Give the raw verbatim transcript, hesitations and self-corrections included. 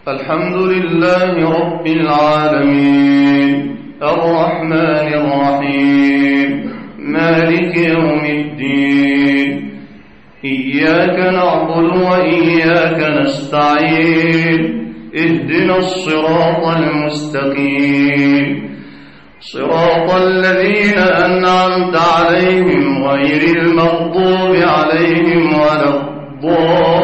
الحمد لله رب العالمين الرحمن الرحيم مالك يوم الدين إياك نعبد وإياك نستعين اهدنا الصراط المستقيم صراط الذين أنعمت عليهم غير المغضوب عليهم ولا الضالين